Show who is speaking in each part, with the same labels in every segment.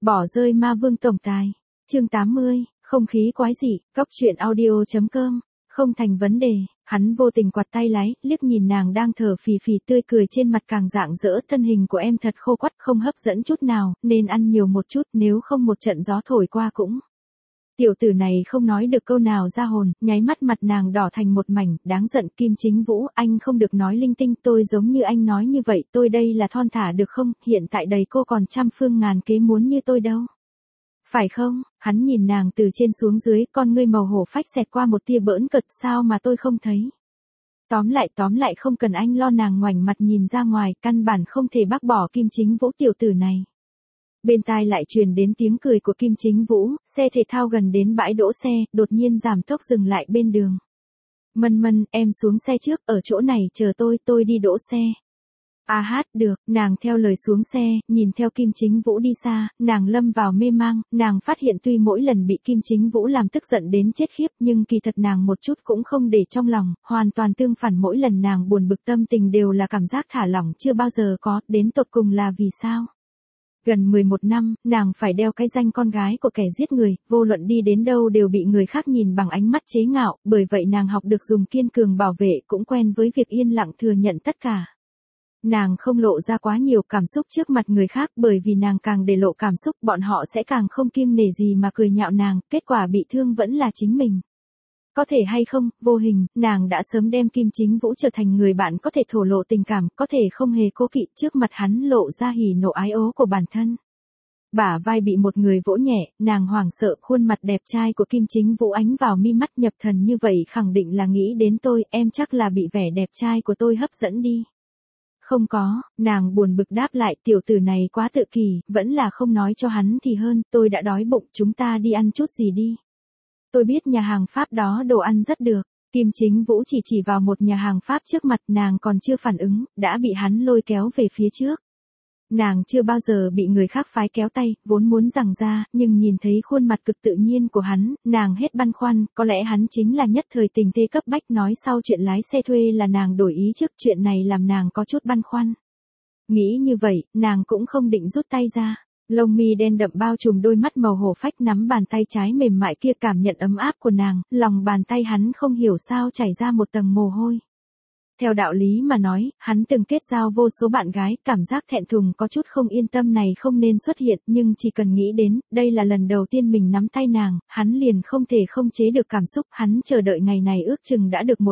Speaker 1: Bỏ rơi ma vương tổng tài. Chương 80, không khí quái dị, cóc truyện audio.com, không thành vấn đề. Hắn vô tình quạt tay lái, liếc nhìn nàng đang thở phì phì tươi cười trên mặt càng rạng rỡ. Thân hình của em thật khô quắt, không hấp dẫn chút nào, nên ăn nhiều một chút, nếu không một trận gió thổi qua cũng. Tiểu tử này không nói được câu nào ra hồn, nháy mắt mặt nàng đỏ thành một mảnh, đáng giận. Kim Chính Vũ, anh không được nói linh tinh, tôi giống như anh nói như vậy, tôi đây là thon thả được không, hiện tại đầy cô còn trăm phương ngàn kế muốn như tôi đâu. Phải không? Hắn nhìn nàng từ trên xuống dưới, con ngươi màu hổ phách xẹt qua một tia bỡn cợt, sao mà tôi không thấy. Tóm lại không cần anh lo. Nàng ngoảnh mặt nhìn ra ngoài, căn bản không thể bác bỏ Kim Chính Vũ tiểu tử này. Bên tai lại truyền đến tiếng cười của Kim Chính Vũ, xe thể thao gần đến bãi đỗ xe, đột nhiên giảm tốc dừng lại bên đường. Mân, em xuống xe trước, ở chỗ này chờ tôi đi đỗ xe. Được, nàng theo lời xuống xe, nhìn theo Kim Chính Vũ đi xa, nàng lâm vào mê mang. Nàng phát hiện tuy mỗi lần bị Kim Chính Vũ làm tức giận đến chết khiếp, nhưng kỳ thật nàng một chút cũng không để trong lòng, hoàn toàn tương phản. Mỗi lần nàng buồn bực tâm tình đều là cảm giác thả lỏng chưa bao giờ có, đến tột cùng là vì sao? Gần 11 năm, nàng phải đeo cái danh con gái của kẻ giết người, vô luận đi đến đâu đều bị người khác nhìn bằng ánh mắt chế ngạo, bởi vậy nàng học được dùng kiên cường bảo vệ, cũng quen với việc yên lặng thừa nhận tất cả. Nàng không lộ ra quá nhiều cảm xúc trước mặt người khác, bởi vì nàng càng để lộ cảm xúc, bọn họ sẽ càng không kiêng nể gì mà cười nhạo nàng, kết quả bị thương vẫn là chính mình. Có thể hay không, vô hình, nàng đã sớm đem Kim Chính Vũ trở thành người bạn có thể thổ lộ tình cảm, có thể không hề cố kỵ, trước mặt hắn lộ ra hỉ nộ ái ố của bản thân. Bả vai bị một người vỗ nhẹ, nàng hoảng sợ, khuôn mặt đẹp trai của Kim Chính Vũ ánh vào mi mắt nhập thần như vậy, khẳng định là nghĩ đến tôi, em chắc là bị vẻ đẹp trai của tôi hấp dẫn đi. Không có, nàng buồn bực đáp lại, tiểu tử này quá tự kỷ, vẫn là không nói cho hắn thì hơn, tôi đã đói bụng, chúng ta đi ăn chút gì đi. Tôi biết nhà hàng Pháp đó đồ ăn rất được. Kim Chính Vũ chỉ vào một nhà hàng Pháp trước mặt, nàng còn chưa phản ứng, đã bị hắn lôi kéo về phía trước. Nàng chưa bao giờ bị người khác phái kéo tay, vốn muốn giằng ra, nhưng nhìn thấy khuôn mặt cực tự nhiên của hắn, nàng hết băn khoăn, có lẽ hắn chính là nhất thời tình thế cấp bách. Nói sau chuyện lái xe thuê là nàng đổi ý trước, chuyện này làm nàng có chút băn khoăn. Nghĩ như vậy, nàng cũng không định rút tay ra. Lông mi đen đậm bao trùm đôi mắt màu hổ phách, nắm bàn tay trái mềm mại kia, cảm nhận ấm áp của nàng, lòng bàn tay hắn không hiểu sao chảy ra một tầng mồ hôi. Theo đạo lý mà nói, hắn từng kết giao vô số bạn gái, cảm giác thẹn thùng có chút không yên tâm này không nên xuất hiện, nhưng chỉ cần nghĩ đến, đây là lần đầu tiên mình nắm tay nàng, hắn liền không thể không chế được cảm xúc. Hắn chờ đợi ngày này ước chừng đã được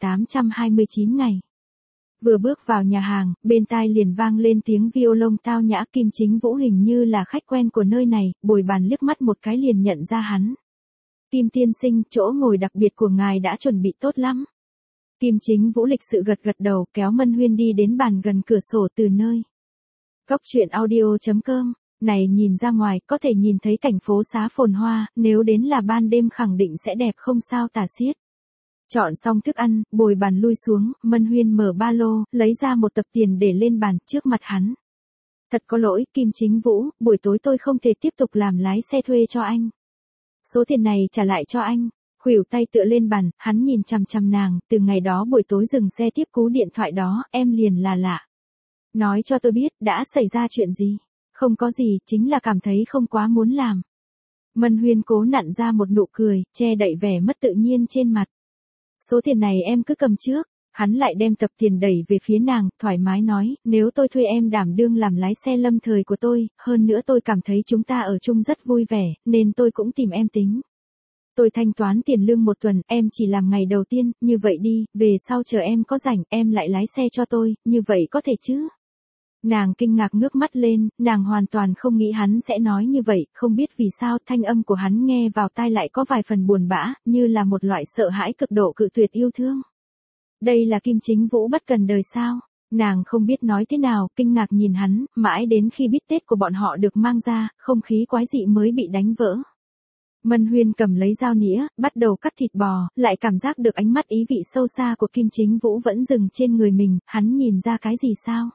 Speaker 1: 1829 ngày. Vừa bước vào nhà hàng, bên tai liền vang lên tiếng violon tao nhã. Kim Chính Vũ hình như là khách quen của nơi này, bồi bàn liếc mắt một cái liền nhận ra hắn. Kim tiên sinh, chỗ ngồi đặc biệt của ngài đã chuẩn bị tốt lắm. Kim Chính Vũ lịch sự gật đầu, kéo Mân Huyên đi đến bàn gần cửa sổ. Từ nơi cóc truyện audio.com này nhìn ra ngoài, có thể nhìn thấy cảnh phố xá phồn hoa, nếu đến là ban đêm khẳng định sẽ đẹp không sao tả xiết. Chọn xong thức ăn, bồi bàn lui xuống, Mân Huyên mở ba lô, lấy ra một tập tiền để lên bàn trước mặt hắn. Thật có lỗi, Kim Chính Vũ, buổi tối tôi không thể tiếp tục làm lái xe thuê cho anh. Số tiền này trả lại cho anh. Khuỷu tay tựa lên bàn, hắn nhìn chằm chằm nàng, từ ngày đó buổi tối dừng xe tiếp cú điện thoại đó, em liền là lạ. Nói cho tôi biết, đã xảy ra chuyện gì? Không có gì, chính là cảm thấy không quá muốn làm. Mân Huyên cố nặn ra một nụ cười, che đậy vẻ mất tự nhiên trên mặt. Số tiền này em cứ cầm trước. Hắn lại đem tập tiền đẩy về phía nàng, thoải mái nói, nếu tôi thuê em đảm đương làm lái xe lâm thời của tôi, hơn nữa tôi cảm thấy chúng ta ở chung rất vui vẻ, nên tôi cũng tìm em tính. Tôi thanh toán tiền lương một tuần, em chỉ làm ngày đầu tiên, như vậy đi, về sau chờ em có rảnh, em lại lái xe cho tôi, như vậy có thể chứ? Nàng kinh ngạc ngước mắt lên, nàng hoàn toàn không nghĩ hắn sẽ nói như vậy, không biết vì sao thanh âm của hắn nghe vào tai lại có vài phần buồn bã, như là một loại sợ hãi cực độ cự tuyệt yêu thương. Đây là Kim Chính Vũ bất cần đời sao? Nàng không biết nói thế nào, kinh ngạc nhìn hắn, mãi đến khi bít tết của bọn họ được mang ra, không khí quái dị mới bị đánh vỡ. Mân Huyên cầm lấy dao nĩa, bắt đầu cắt thịt bò, lại cảm giác được ánh mắt ý vị sâu xa của Kim Chính Vũ vẫn dừng trên người mình, hắn nhìn ra cái gì sao?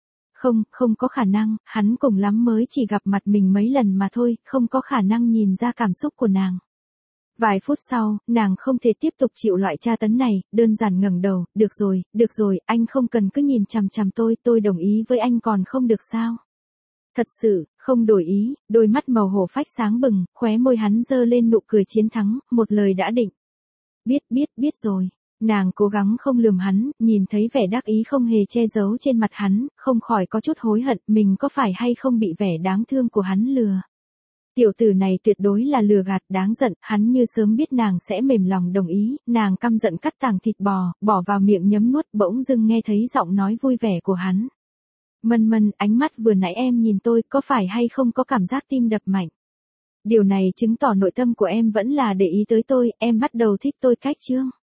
Speaker 1: Không có khả năng, hắn cùng lắm mới chỉ gặp mặt mình mấy lần mà thôi, không có khả năng nhìn ra cảm xúc của nàng. Vài phút sau, nàng không thể tiếp tục chịu loại tra tấn này, đơn giản ngẩng đầu, được rồi, anh không cần cứ nhìn chằm chằm tôi đồng ý với anh còn không được sao? Thật sự, không đổi ý, đôi mắt màu hổ phách sáng bừng, khóe môi hắn giơ lên nụ cười chiến thắng, một lời đã định. Biết rồi. Nàng cố gắng không lườm hắn, nhìn thấy vẻ đắc ý không hề che giấu trên mặt hắn, không khỏi có chút hối hận, mình có phải hay không bị vẻ đáng thương của hắn lừa. Tiểu tử này tuyệt đối là lừa gạt đáng giận, hắn như sớm biết nàng sẽ mềm lòng đồng ý, nàng căm giận cắt tàng thịt bò, bỏ vào miệng nhấm nuốt, bỗng dưng nghe thấy giọng nói vui vẻ của hắn. Mân, ánh mắt vừa nãy em nhìn tôi có phải hay không có cảm giác tim đập mạnh. Điều này chứng tỏ nội tâm của em vẫn là để ý tới tôi, em bắt đầu thích tôi cách chưa?